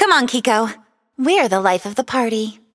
Come on, Kiko. We're the life of the party.